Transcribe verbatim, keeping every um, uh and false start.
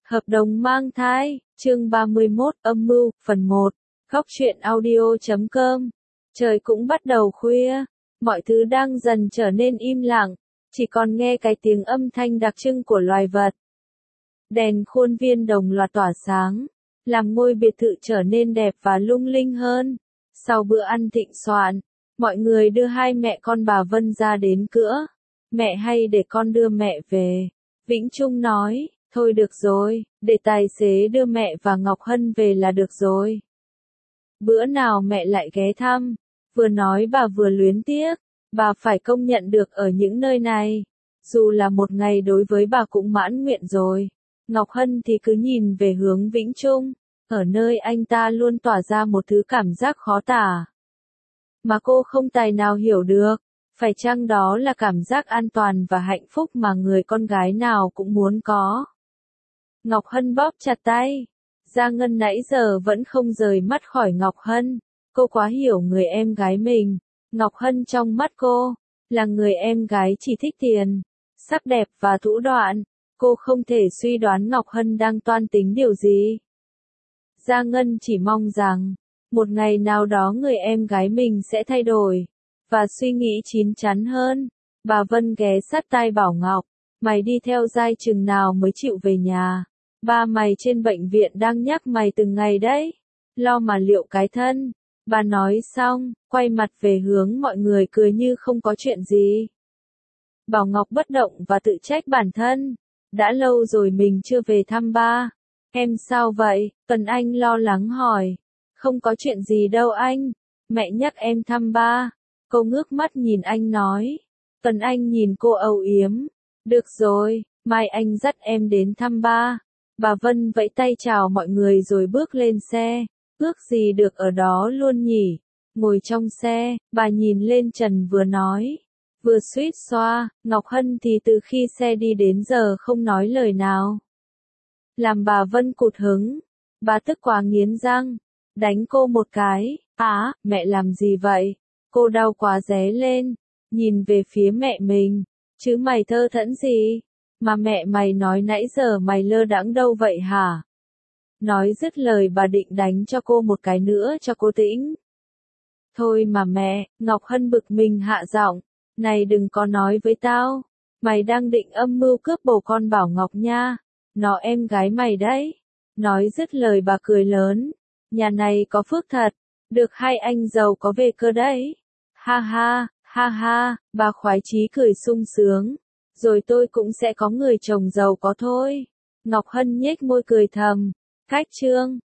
Hợp đồng mang thai, chương ba mươi mốt, âm mưu, phần một, góc truyện audio chấm com. Trời cũng bắt đầu khuya, mọi thứ đang dần trở nên im lặng, chỉ còn nghe cái tiếng âm thanh đặc trưng của loài vật. Đèn khuôn viên đồng loạt tỏa sáng, làm ngôi biệt thự trở nên đẹp và lung linh hơn. Sau bữa ăn thịnh soạn, mọi người đưa hai mẹ con bà Vân ra đến cửa. Mẹ hay để con đưa mẹ về, Vĩnh Trung nói. Thôi được rồi, để tài xế đưa mẹ và Ngọc Hân về là được rồi. Bữa nào mẹ lại ghé thăm, vừa nói bà vừa luyến tiếc, bà phải công nhận được ở những nơi này, dù là một ngày đối với bà cũng mãn nguyện rồi. Ngọc Hân thì cứ nhìn về hướng Vĩnh Trung, ở nơi anh ta luôn tỏa ra một thứ cảm giác khó tả, mà cô không tài nào hiểu được. Phải chăng đó là cảm giác an toàn và hạnh phúc mà người con gái nào cũng muốn có? Ngọc Hân bóp chặt tay. Giang Ngân nãy giờ vẫn không rời mắt khỏi Ngọc Hân. Cô quá hiểu người em gái mình. Ngọc Hân trong mắt cô, là người em gái chỉ thích tiền, sắc đẹp và thủ đoạn. Cô không thể suy đoán Ngọc Hân đang toan tính điều gì. Giang Ngân chỉ mong rằng, một ngày nào đó người em gái mình sẽ thay đổi, và suy nghĩ chín chắn hơn. Bà Vân ghé sát tai bảo Ngọc, mày đi theo Giai chừng nào mới chịu về nhà. Ba mày trên bệnh viện đang nhắc mày từng ngày đấy, lo mà liệu cái thân. Bà nói xong, quay mặt về hướng mọi người cười như không có chuyện gì. Bảo Ngọc bất động và tự trách bản thân, đã lâu rồi mình chưa về thăm ba. Em sao vậy? Tuấn Anh lo lắng hỏi. Không có chuyện gì đâu anh, mẹ nhắc em thăm ba. Cô ngước mắt nhìn anh nói. Tuấn Anh nhìn cô âu yếm. Được rồi, mai anh dắt em đến thăm ba. Bà Vân vẫy tay chào mọi người rồi bước lên xe. Ước gì được ở đó luôn nhỉ. Ngồi trong xe, bà nhìn lên trần vừa nói, vừa suýt xoa. Ngọc Hân thì từ khi xe đi đến giờ không nói lời nào, làm bà Vân cụt hứng. Bà tức quá nghiến răng, đánh cô một cái. Á, mẹ làm gì vậy? Cô đau quá ré lên, nhìn về phía mẹ mình. Chứ mày thơ thẫn gì? Mà mẹ mày nói nãy giờ mày lơ đãng đâu vậy hả? Nói dứt lời bà định đánh cho cô một cái nữa cho cô tĩnh. Thôi mà mẹ, Ngọc Hân bực mình hạ giọng. Này đừng có nói với tao, mày đang định âm mưu cướp bồ con Bảo Ngọc nha. Nó em gái mày đấy. Nói dứt lời bà cười lớn. Nhà này có phước thật, được hai anh giàu có về cơ đấy. Ha ha, ha ha, bà khoái chí cười sung sướng. Rồi tôi cũng sẽ có người chồng giàu có thôi. Ngọc Hân nhếch môi cười thầm. Cách chương.